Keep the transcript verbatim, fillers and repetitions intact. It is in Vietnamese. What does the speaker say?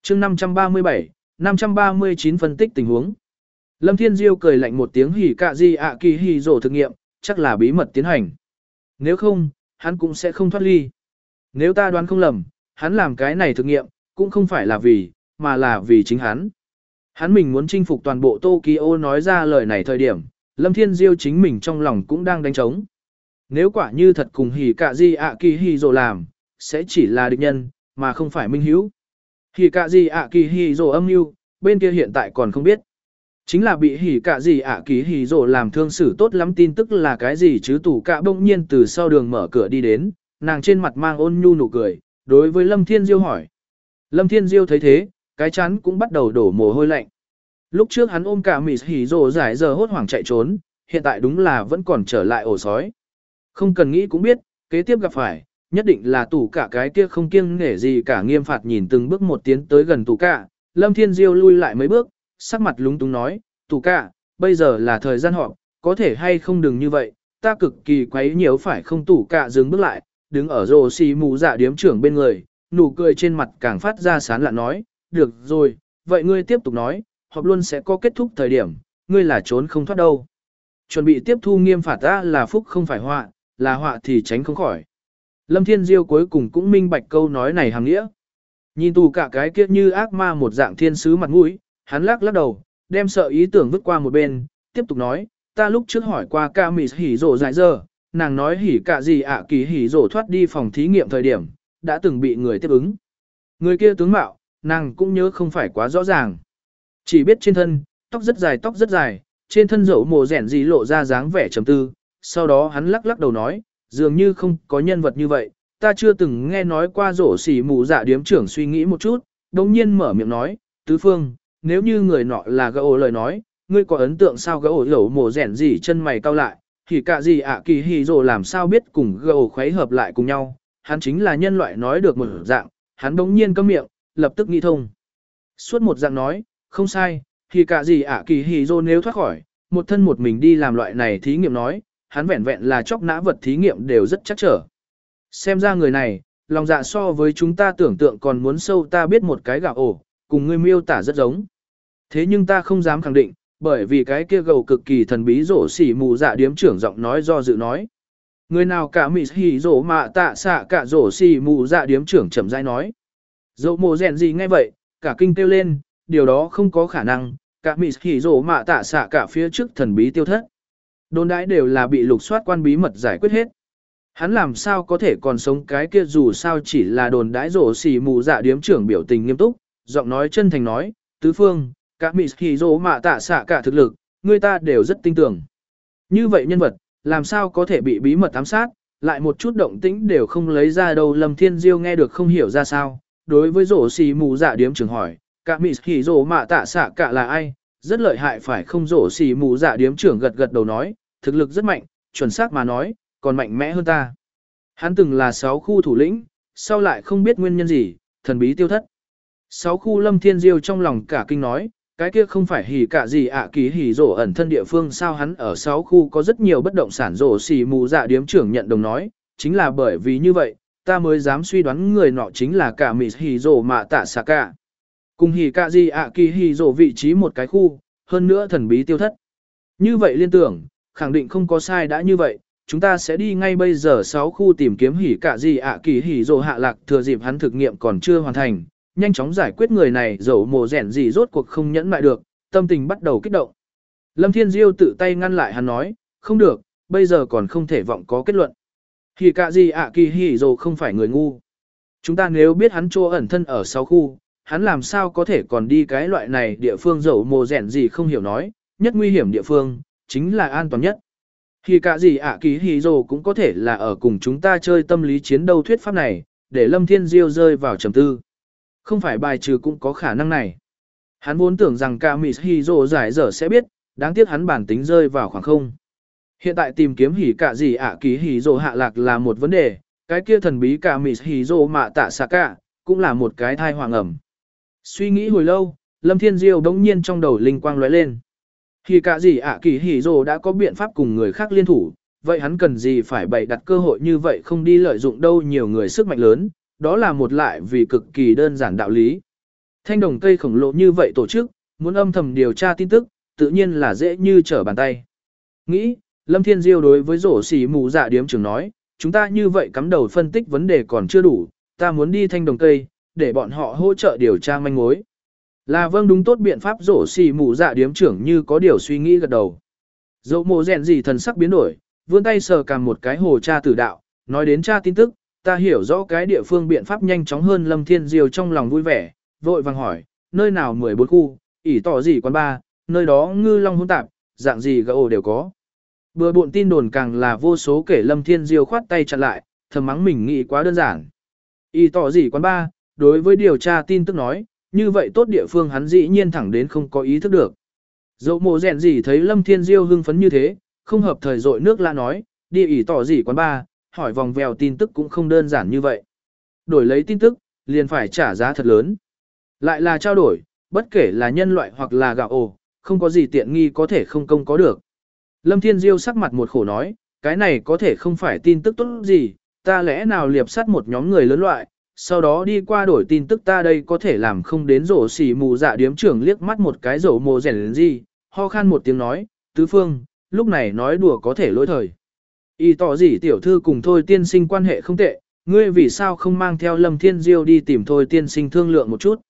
chương năm trăm ba mươi bảy, năm trăm ba mươi chín phân tích tình huống. Lâm Thiên Diêu cười lạnh một tiếng hỉ cạ gì ạ kỳ hỉ rổ thực nghiệm, chắc là bí mật tiến hành. Nếu không, hắn cũng sẽ không thoát ly. Nếu ta đoán không lầm, hắn làm cái này thực nghiệm, cũng không phải là vì, mà là vì chính hắn. Hắn mình muốn chinh phục toàn bộ Tokyo nói ra lời này thời điểm, Lâm Thiên Diêu chính mình trong lòng cũng đang đánh trống. Nếu quả như thật cùng hỉ cạ gì ạ kỳ hỉ rổ làm, sẽ chỉ là địch nhân, mà không phải minh hữu. Hỉ cạ gì ạ kỳ hỉ rổ âm mưu, bên kia hiện tại còn không biết. Chính là bị hỉ cạ gì ạ kỳ hỉ rổ làm thương xử tốt lắm tin tức là cái gì chứ tủ cạ bỗng nhiên từ sau đường mở cửa đi đến, nàng trên mặt mang ôn nhu nụ cười, đối với Lâm Thiên Diêu hỏi. Lâm Thiên Diêu thấy thế, cái chán cũng bắt đầu đổ mồ hôi lạnh. Lúc trước hắn ôm cả mỉ hỉ rổ giải giờ hốt hoảng chạy trốn, hiện tại đúng là vẫn còn trở lại ổ sói. Không cần nghĩ cũng biết, kế tiếp gặp phải, nhất định là tủ cả cái kia không kiêng nể gì cả nghiêm phạt nhìn từng bước một tiến tới gần tủ cả. Lâm Thiên Diêu lui lại mấy bước, sắc mặt lúng túng nói, tủ cả, bây giờ là thời gian họp, có thể hay không đừng như vậy, ta cực kỳ quấy nhiễu phải không tủ cả dừng bước lại, đứng ở rồ xì mù dạ điếm trưởng bên người, nụ cười trên mặt càng phát ra sán lạ nói, được rồi, vậy ngươi tiếp tục nói, họp luôn sẽ có kết thúc thời điểm, ngươi là trốn không thoát đâu. Chuẩn bị tiếp thu nghiêm phạt ta là phúc không phải họa, là họa thì tránh không khỏi. Lâm Thiên Diêu cuối cùng cũng minh bạch câu nói này hàng nghĩa. Nhìn tù cả cái kia như ác ma một dạng thiên sứ mặt mũi, hắn lắc lắc đầu, đem sợ ý tưởng vứt qua một bên, tiếp tục nói, ta lúc trước hỏi qua ca mì hỉ rổ dại giờ, nàng nói hỉ cả gì ạ kỳ hỉ rổ thoát đi phòng thí nghiệm thời điểm, đã từng bị người tiếp ứng. Người kia tướng mạo, nàng cũng nhớ không phải quá rõ ràng. Chỉ biết trên thân, tóc rất dài tóc rất dài, trên thân dẫu mồ rẻn gì lộ ra dáng vẻ trầm tư, sau đó hắn lắc lắc đầu nói, dường như không có nhân vật như vậy, ta chưa từng nghe nói qua rổ xỉ mù dạ điếm trưởng suy nghĩ một chút, đồng nhiên mở miệng nói, tứ phương, nếu như người nọ là gã ổ lời nói, ngươi có ấn tượng sao gã ổ dẫu mồ rẻn gì chân mày cau lại, thì cả gì ạ kỳ hì rổ làm sao biết cùng gã ổ khuấy hợp lại cùng nhau, hắn chính là nhân loại nói được một dạng, hắn đống nhiên câm miệng, lập tức nghĩ thông. Suốt một dạng nói, không sai, thì cả gì ạ kỳ hì rổ nếu thoát khỏi, một thân một mình đi làm loại này thí nghiệm nói, hắn vẹn vẹn là chóc nã vật thí nghiệm đều rất chắc trở. Xem ra người này, lòng dạ so với chúng ta tưởng tượng còn muốn sâu ta biết một cái gạo ổ, cùng ngươi miêu tả rất giống. Thế nhưng ta không dám khẳng định, bởi vì cái kia gầu cực kỳ thần bí rổ xỉ mù dạ điếm trưởng giọng nói do dự nói. Người nào cả mị hỉ rổ mạ tạ xạ cả rổ xỉ mù dạ điếm trưởng chậm rãi nói. Dẫu mồ rèn gì nghe vậy, cả kinh kêu lên, điều đó không có khả năng, cả mị hỉ rổ mạ tạ xạ cả phía trước thần bí tiêu thất. Đồn đãi đều là bị lục soát quan bí mật giải quyết hết. Hắn làm sao có thể còn sống cái kia dù sao chỉ là đồn đãi rổ xỉ mù dạ điếm trưởng biểu tình nghiêm túc, giọng nói chân thành nói, tứ phương, cả mị hỉ rổ mạ tạ xạ cả thực lực, người ta đều rất tin tưởng. Như vậy nhân vật, làm sao có thể bị bí mật ám sát, lại một chút động tĩnh đều không lấy ra đâu. Lâm Thiên Diêu nghe được không hiểu ra sao, đối với rổ xỉ mù dạ điếm trưởng hỏi, cả mị hỉ rổ mạ tạ xạ cả là ai, rất lợi hại phải không? Rổ xỉ mù dạ điếm trưởng gật gật đầu nói, thực lực rất mạnh, chuẩn xác mà nói, còn mạnh mẽ hơn ta. Hắn từng là sáu khu thủ lĩnh, sau lại không biết nguyên nhân gì, thần bí tiêu thất. Sáu khu. Lâm Thiên Diêu trong lòng cả kinh nói, cái kia không phải hỉ cả gì ạ kỳ hỉ rổ ẩn thân địa phương sao? Hắn ở sáu khu có rất nhiều bất động sản. Rổ xỉ mù dạ điếm trưởng nhận đồng nói, chính là bởi vì như vậy, ta mới dám suy đoán người nọ chính là cả mị hỉ rổ mạ tạ xạ cả. Cùng hỉ cả gì ạ kỳ hỉ rổ vị trí một cái khu, hơn nữa thần bí tiêu thất. Như vậy liên tưởng, khẳng định không có sai. Đã như vậy, chúng ta sẽ đi ngay bây giờ sáu khu tìm kiếm hỉ cả gì ạ kỳ hỉ rổ hạ lạc, thừa dịp hắn thực nghiệm còn chưa hoàn thành, nhanh chóng giải quyết người này. Dẫu mồ rẻn gì rốt cuộc không nhẫn lại được, tâm tình bắt đầu kích động. Lâm Thiên Diêu tự tay ngăn lại hắn nói, không được, bây giờ còn không thể vọng có kết luận. Hỉ cả gì ạ kỳ hỉ rổ không phải người ngu. Chúng ta nếu biết hắn chỗ ẩn thân ở sáu khu, hắn làm sao có thể còn đi cái loại này địa phương? Dẫu mồ rẻn gì không hiểu nói, nhất nguy hiểm địa phương, chính là an toàn nhất. Hỉ cả gì ạ kỳ hỉ rổ cũng có thể là ở cùng chúng ta chơi tâm lý chiến đấu. Thuyết pháp này, để Lâm Thiên Diêu rơi vào trầm tư. Không phải bài trừ cũng có khả năng này. Hắn vốn tưởng rằng cả mị hỉ rổ giải dở sẽ biết, đáng tiếc hắn bản tính rơi vào khoảng không. Hiện tại tìm kiếm hỉ cả gì ạ kỳ hỉ rổ hạ lạc là một vấn đề, cái kia thần bí cả mị hỉ rổ mạ tạ xạ cả, cũng là một cái thai hoàng ẩm. Suy nghĩ hồi lâu, Lâm Thiên Diêu đống nhiên trong đầu linh quang lóe lên. Hỉ cả gì ạ kỳ hỉ rổ đã có biện pháp cùng người khác liên thủ, vậy hắn cần gì phải bày đặt cơ hội như vậy không đi lợi dụng đâu? Nhiều người sức mạnh lớn, đó là một lại vì cực kỳ đơn giản đạo lý. Thanh đồng cây khổng lồ như vậy tổ chức, muốn âm thầm điều tra tin tức, tự nhiên là dễ như trở bàn tay. Nghĩ, Lâm Thiên Diêu đối với rổ xỉ mù dạ điếm trưởng nói, chúng ta như vậy cắm đầu phân tích vấn đề còn chưa đủ, ta muốn đi thanh đồng cây, để bọn họ hỗ trợ điều tra manh mối. Là vâng, đúng, tốt biện pháp. Rổ xỉ mù dạ điếm trưởng như có điều suy nghĩ gật đầu. Dẫu mồ rèn gì thần sắc biến đổi, vươn tay sờ cầm một cái hồ tra tử đạo, nói đến tra tin tức, ta hiểu rõ cái địa phương biện pháp nhanh chóng hơn. Lâm Thiên Diêu trong lòng vui vẻ, vội vàng hỏi, nơi nào mười bốn khu, ỉ tỏ gì quán ba, nơi đó ngư long hỗn tạp, dạng gì gà ổ đều có. Bừa bộn tin đồn càng là vô số kể. Lâm Thiên Diêu khoát tay chặn lại, thầm mắng mình nghĩ quá đơn giản. ỉ tỏ gì quán ba, đối với điều tra tin tức nói, như vậy tốt địa phương hắn dĩ nhiên thẳng đến không có ý thức được. Dẫu mồ rèn gì thấy Lâm Thiên Diêu hưng phấn như thế, không hợp thời dội nước la nói, đi ỉ tỏ gì quán ba, hỏi vòng vèo tin tức cũng không đơn giản như vậy. Đổi lấy tin tức, liền phải trả giá thật lớn. Lại là trao đổi, bất kể là nhân loại hoặc là gạo ồ, không có gì tiện nghi có thể không công có được. Lâm Thiên Diêu sắc mặt một khổ nói, cái này có thể không phải tin tức tốt gì, ta lẽ nào liệp sát một nhóm người lớn loại, sau đó đi qua đổi tin tức, ta đây có thể làm không đến. Rổ xỉ mù dạ điếm trưởng liếc mắt một cái dầu mồ rèn lên gì, ho khan một tiếng nói, tứ phương, lúc này nói đùa có thể lỗi thời. Y tỏ gì tiểu thư cùng Thôi tiên sinh quan hệ không tệ, ngươi vì sao không mang theo Lâm Thiên Diêu đi tìm Thôi tiên sinh thương lượng một chút.